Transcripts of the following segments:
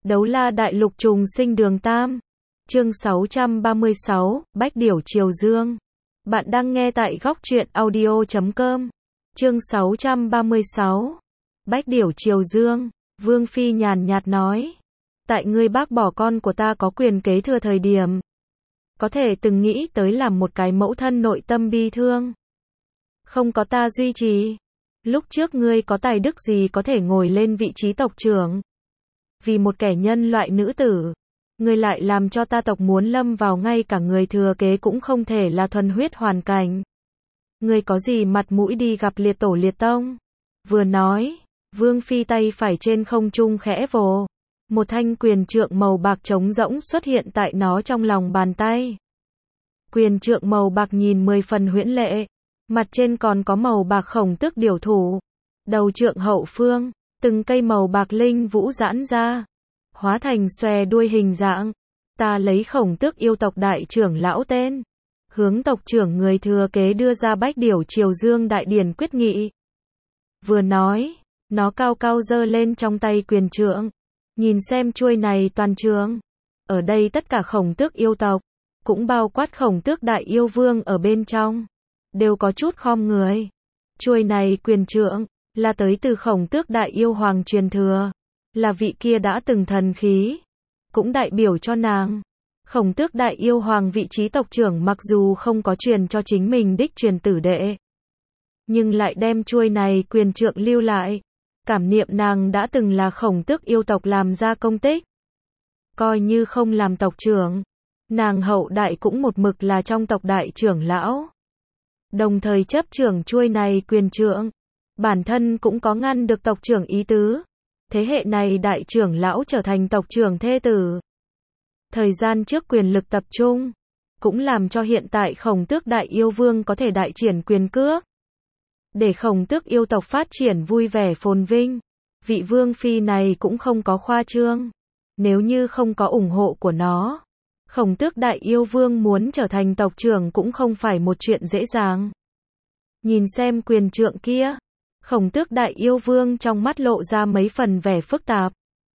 Đấu la đại lục trùng sinh đường Tam. Chương 636, Bách điểu Triều Dương. Bạn đang nghe tại góc truyện audio.com. Chương 636, Bách điểu Triều Dương. Vương Phi nhàn nhạt nói. Tại ngươi bác bỏ con của ta có quyền kế thừa thời điểm. Có thể từng nghĩ tới làm một cái mẫu thân nội tâm bi thương. Không có ta duy trì. Lúc trước ngươi có tài đức gì có thể ngồi lên vị trí tộc trưởng. Vì một kẻ nhân loại nữ tử, ngươi lại làm cho ta tộc muốn lâm vào ngay cả người thừa kế cũng không thể là thuần huyết hoàn cảnh. Ngươi có gì mặt mũi đi gặp liệt tổ liệt tông? Vừa nói, Vương Phi tay phải trên không trung khẽ vồ. Một thanh quyền trượng màu bạc trống rỗng xuất hiện tại nó trong lòng bàn tay. Quyền trượng màu bạc nhìn 10 phần huyễn lệ. Mặt trên còn có màu bạc khổng tước điểu thủ. Đầu trượng hậu phương, từng cây màu bạc linh vũ giãn ra, hóa thành xòe đuôi hình dạng. Ta lấy khổng tước yêu tộc đại trưởng lão tên, hướng tộc trưởng người thừa kế đưa ra Bách điểu Triều Dương đại điển quyết nghị. Vừa nói, nó cao cao giơ lên trong tay quyền trượng. Nhìn xem chuôi này toàn trường. Ở đây tất cả khổng tước yêu tộc, cũng bao quát khổng tước đại yêu vương ở bên trong, đều có chút khom người. Chuôi này quyền trượng, là tới từ khổng tước đại yêu hoàng truyền thừa, là vị kia đã từng thần khí, cũng đại biểu cho nàng. Khổng tước đại yêu hoàng vị trí tộc trưởng mặc dù không có truyền cho chính mình đích truyền tử đệ, nhưng lại đem chuôi này quyền trượng lưu lại, cảm niệm nàng đã từng là khổng tước yêu tộc làm ra công tích. Coi như không làm tộc trưởng, nàng hậu đại cũng một mực là trong tộc đại trưởng lão. Đồng thời chấp trưởng chuôi này quyền trượng, bản thân cũng có ngăn được tộc trưởng ý tứ. Thế hệ này đại trưởng lão trở thành tộc trưởng thê tử. Thời gian trước quyền lực tập trung, cũng làm cho hiện tại khổng tước đại yêu vương có thể đại triển quyền cước. Để khổng tước yêu tộc phát triển vui vẻ phồn vinh. Vị vương phi này cũng không có khoa trương. Nếu như không có ủng hộ của nó, khổng tước đại yêu vương muốn trở thành tộc trưởng cũng không phải một chuyện dễ dàng. Nhìn xem quyền trượng kia, khổng tước đại yêu vương trong mắt lộ ra mấy phần vẻ phức tạp.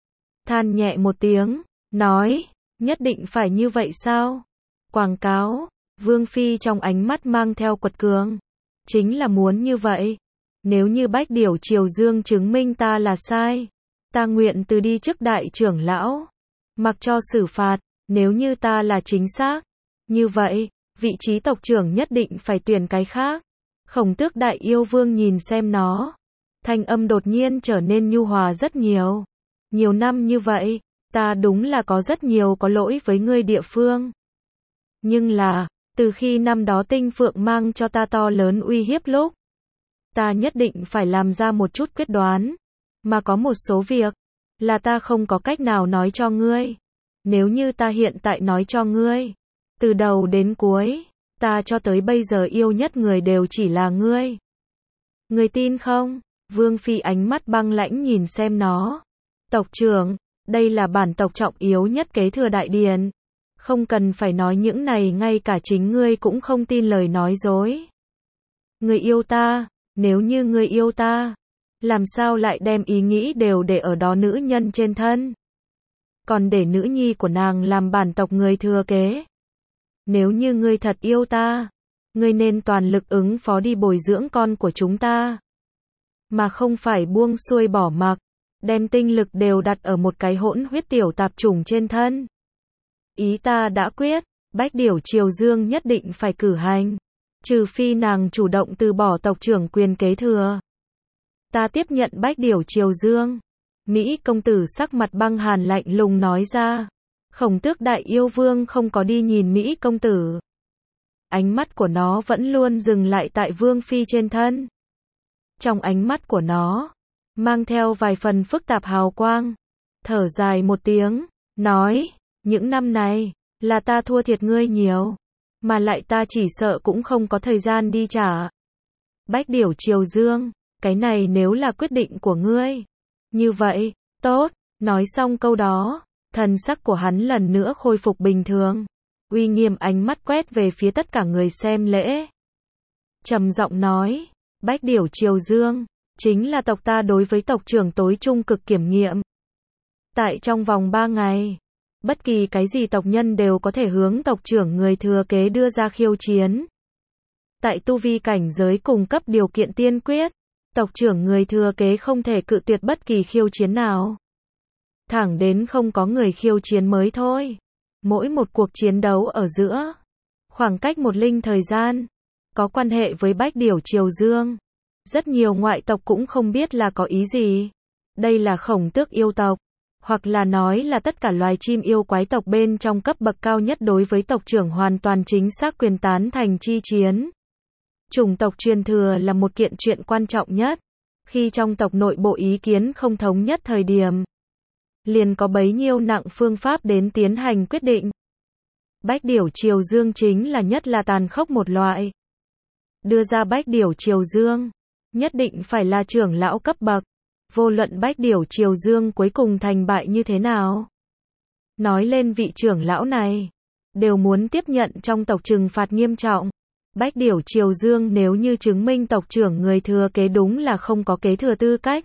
Than nhẹ một tiếng, nói, nhất định phải như vậy sao? Quảng cáo, vương phi trong ánh mắt mang theo quật cường. Chính là muốn như vậy. Nếu như Bách điểu Triều Dương chứng minh ta là sai, ta nguyện từ đi chức đại trưởng lão, mặc cho xử phạt. Nếu như ta là chính xác, như vậy, vị trí tộc trưởng nhất định phải tuyển cái khác. Khổng tước đại yêu vương nhìn xem nó, thanh âm đột nhiên trở nên nhu hòa rất nhiều. Nhiều năm như vậy, ta đúng là có rất nhiều có lỗi với ngươi địa phương. Nhưng là, từ khi năm đó tinh phượng mang cho ta to lớn uy hiếp lúc, ta nhất định phải làm ra một chút quyết đoán. Mà có một số việc, là ta không có cách nào nói cho ngươi. Nếu như ta hiện tại nói cho ngươi, từ đầu đến cuối, ta cho tới bây giờ yêu nhất người đều chỉ là ngươi. Ngươi tin không? Vương Phi ánh mắt băng lãnh nhìn xem nó. Tộc trưởng, đây là bản tộc trọng yếu nhất kế thừa đại điển. Không cần phải nói những này, ngay cả chính ngươi cũng không tin lời nói dối. Ngươi yêu ta, nếu như ngươi yêu ta, làm sao lại đem ý nghĩ đều để ở đó nữ nhân trên thân? Còn để nữ nhi của nàng làm bản tộc người thừa kế. Nếu như ngươi thật yêu ta, ngươi nên toàn lực ứng phó đi bồi dưỡng con của chúng ta. Mà không phải buông xuôi bỏ mặc, đem tinh lực đều đặt ở một cái hỗn huyết tiểu tạp chủng trên thân. Ý ta đã quyết, Bách điểu Triều Dương nhất định phải cử hành. Trừ phi nàng chủ động từ bỏ tộc trưởng quyền kế thừa. Ta tiếp nhận Bách điểu Triều Dương. Mỹ công tử sắc mặt băng hàn lạnh lùng nói ra. Khổng tước đại yêu vương không có đi nhìn Mỹ công tử. Ánh mắt của nó vẫn luôn dừng lại tại vương phi trên thân. Trong ánh mắt của nó, mang theo vài phần phức tạp hào quang. Thở dài một tiếng, nói, những năm này, là ta thua thiệt ngươi nhiều. Mà lại ta chỉ sợ cũng không có thời gian đi trả. Bách điểu Triều Dương, cái này nếu là quyết định của ngươi. Như vậy, tốt, nói xong câu đó, thần sắc của hắn lần nữa khôi phục bình thường. Uy nghiêm ánh mắt quét về phía tất cả người xem lễ. Trầm giọng nói, Bách điểu Triều Dương, chính là tộc ta đối với tộc trưởng tối trung cực kiểm nghiệm. Tại trong vòng 3 ngày, bất kỳ cái gì tộc nhân đều có thể hướng tộc trưởng người thừa kế đưa ra khiêu chiến. Tại tu vi cảnh giới cùng cấp điều kiện tiên quyết, tộc trưởng người thừa kế không thể cự tuyệt bất kỳ khiêu chiến nào. Thẳng đến không có người khiêu chiến mới thôi. Mỗi một cuộc chiến đấu ở giữa, khoảng cách một linh thời gian, có quan hệ với Bách Điểu Triều Dương. Rất nhiều ngoại tộc cũng không biết là có ý gì. Đây là Khổng Tước yêu tộc, hoặc là nói là tất cả loài chim yêu quái tộc bên trong cấp bậc cao nhất đối với tộc trưởng hoàn toàn chính xác quyền tán thành chi chiến. Chủng tộc truyền thừa là một kiện chuyện quan trọng nhất. Khi trong tộc nội bộ ý kiến không thống nhất thời điểm, liền có bấy nhiêu nặng phương pháp đến tiến hành quyết định. Bách Điểu Triều Dương chính là nhất là tàn khốc một loại. Đưa ra Bách Điểu Triều Dương, nhất định phải là trưởng lão cấp bậc. Vô luận Bách Điểu Triều Dương cuối cùng thành bại như thế nào, nói lên vị trưởng lão này, đều muốn tiếp nhận trong tộc trừng phạt nghiêm trọng. Bách Điểu Triều Dương nếu như chứng minh tộc trưởng người thừa kế đúng là không có kế thừa tư cách,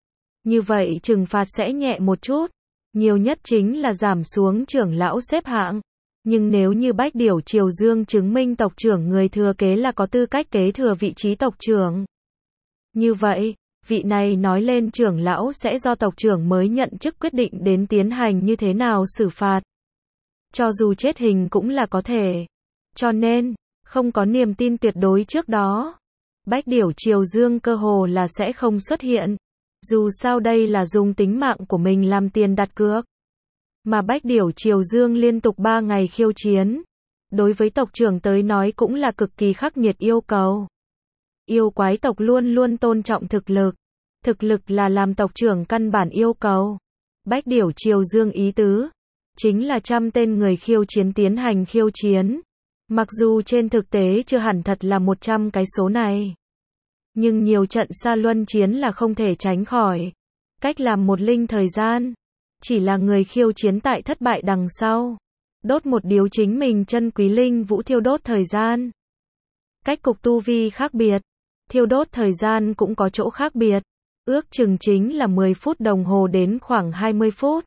như vậy trừng phạt sẽ nhẹ một chút, nhiều nhất chính là giảm xuống trưởng lão xếp hạng. Nhưng nếu như Bách Điểu Triều Dương chứng minh tộc trưởng người thừa kế là có tư cách kế thừa vị trí tộc trưởng, như vậy, vị này nói lên trưởng lão sẽ do tộc trưởng mới nhận chức quyết định đến tiến hành như thế nào xử phạt. Cho dù chết hình cũng là có thể. Cho nên, không có niềm tin tuyệt đối trước đó, Bách Điểu Triều Dương cơ hồ là sẽ không xuất hiện. Dù sao đây là dùng tính mạng của mình làm tiền đặt cược. Mà Bách Điểu Triều Dương liên tục 3 ngày khiêu chiến, đối với tộc trưởng tới nói cũng là cực kỳ khắc nghiệt yêu cầu. Yêu quái tộc luôn luôn tôn trọng thực lực. Thực lực là làm tộc trưởng căn bản yêu cầu. Bách Điểu Triều Dương ý tứ, chính là 100 tên người khiêu chiến tiến hành khiêu chiến. Mặc dù trên thực tế chưa hẳn thật là 100 cái số này. Nhưng nhiều trận xa luân chiến là không thể tránh khỏi. Cách làm một linh thời gian, chỉ là người khiêu chiến tại thất bại đằng sau. Đốt một điếu chính mình chân quý linh vũ thiêu đốt thời gian. Cách cục tu vi khác biệt, thiêu đốt thời gian cũng có chỗ khác biệt. Ước chừng chính là 10 phút đồng hồ đến khoảng 20 phút.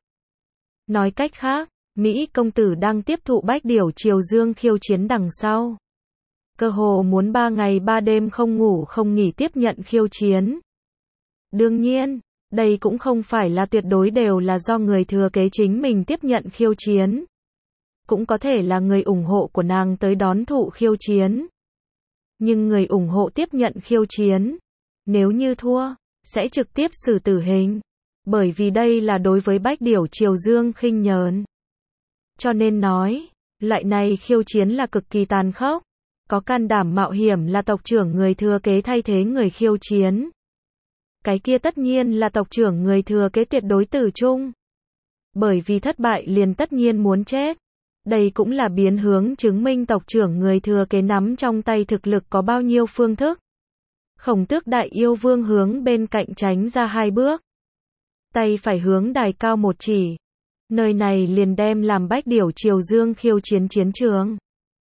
Nói cách khác, Mỹ công tử đang tiếp thụ Bách Điểu Triều Dương khiêu chiến đằng sau. Cơ hồ muốn 3 ngày 3 đêm không ngủ không nghỉ tiếp nhận khiêu chiến. Đương nhiên, đây cũng không phải là tuyệt đối đều là do người thừa kế chính mình tiếp nhận khiêu chiến. Cũng có thể là người ủng hộ của nàng tới đón thụ khiêu chiến. Nhưng người ủng hộ tiếp nhận khiêu chiến, nếu như thua, sẽ trực tiếp xử tử hình. Bởi vì đây là đối với Bách Điểu Triều Dương khinh nhờn. Cho nên nói, loại này khiêu chiến là cực kỳ tàn khốc. Có can đảm mạo hiểm là tộc trưởng người thừa kế thay thế người khiêu chiến. Cái kia tất nhiên là tộc trưởng người thừa kế tuyệt đối tử chung. Bởi vì thất bại liền tất nhiên muốn chết. Đây cũng là biến hướng chứng minh tộc trưởng người thừa kế nắm trong tay thực lực có bao nhiêu phương thức. Khổng Tước Đại Yêu Vương hướng bên cạnh tránh ra 2 bước. Tay phải hướng đài cao một chỉ. Nơi này liền đem làm Bách Điểu Triều Dương khiêu chiến chiến trường.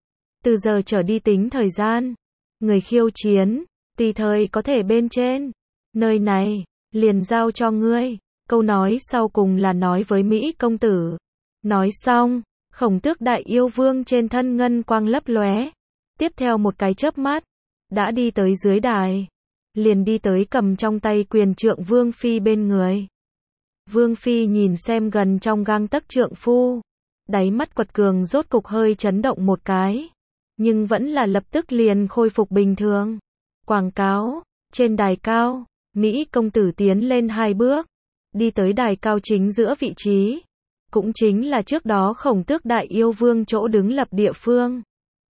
Từ giờ trở đi tính thời gian, người khiêu chiến, tùy thời có thể bên trên. Nơi này, liền giao cho ngươi. Câu nói sau cùng là nói với Mỹ công tử. Nói xong, Khổng Tước Đại Yêu Vương trên thân ngân quang lấp lóe. Tiếp theo một cái chớp mắt, đã đi tới dưới đài. Liền đi tới cầm trong tay quyền trượng Vương Phi bên người. Vương Phi nhìn xem gần trong gang tấc trượng phu. Đáy mắt quật cường rốt cục hơi chấn động một cái. Nhưng vẫn là lập tức liền khôi phục bình thường. Quảng cáo, trên đài cao, Mỹ công tử tiến lên 2 bước. Đi tới đài cao chính giữa vị trí. Cũng chính là trước đó Khổng Tước Đại Yêu Vương chỗ đứng lập địa phương.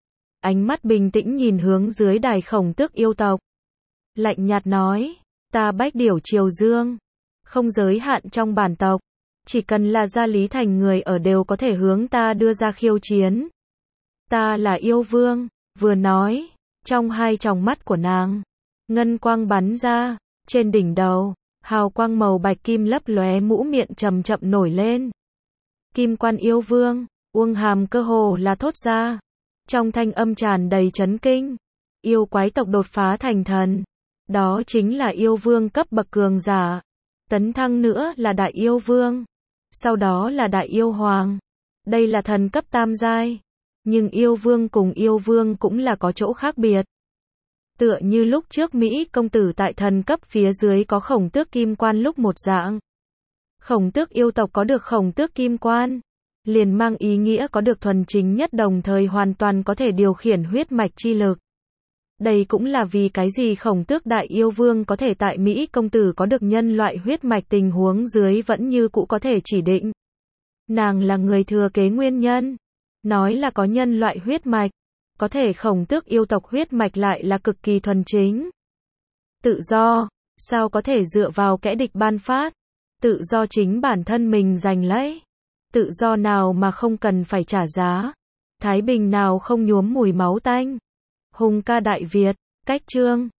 Ánh mắt bình tĩnh nhìn hướng dưới đài Khổng Tước yêu tộc. Lạnh nhạt nói, ta Bách Điểu Triều Dương, không giới hạn trong bản tộc. Chỉ cần là gia lý thành người ở đều có thể hướng ta đưa ra khiêu chiến. Ta là yêu vương, vừa nói, trong 2 tròng mắt của nàng, ngân quang bắn ra, trên đỉnh đầu, hào quang màu bạch kim lấp lóe mũ miệng chậm chậm nổi lên. Kim Quan Yêu Vương, uông hàm cơ hồ là thốt ra. Trong thanh âm tràn đầy chấn kinh. Yêu quái tộc đột phá thành thần. Đó chính là yêu vương cấp bậc cường giả. Tấn thăng nữa là đại yêu vương. sau đó là Đại Yêu Hoàng. Đây là thần cấp tam giai. Nhưng yêu vương cùng yêu vương cũng là có chỗ khác biệt. Tựa như lúc trước Mỹ công tử tại thần cấp phía dưới có khổng tước kim quan lúc một dạng. Khổng tước yêu tộc có được khổng tước kim quan, liền mang ý nghĩa có được thuần chính nhất đồng thời hoàn toàn có thể điều khiển huyết mạch chi lực. Đây cũng là vì cái gì khổng tước đại yêu vương có thể tại Mỹ công tử có được nhân loại huyết mạch tình huống dưới vẫn như cũ có thể chỉ định. Nàng là người thừa kế nguyên nhân. Nói là có nhân loại huyết mạch, có thể khổng tước yêu tộc huyết mạch lại là cực kỳ thuần chính. Tự do, sao có thể dựa vào kẻ địch ban phát? Tự do chính bản thân mình giành lấy. Tự do nào mà không cần phải trả giá? Thái bình nào không nhuốm mùi máu tanh? Hùng ca Đại Việt, cách chương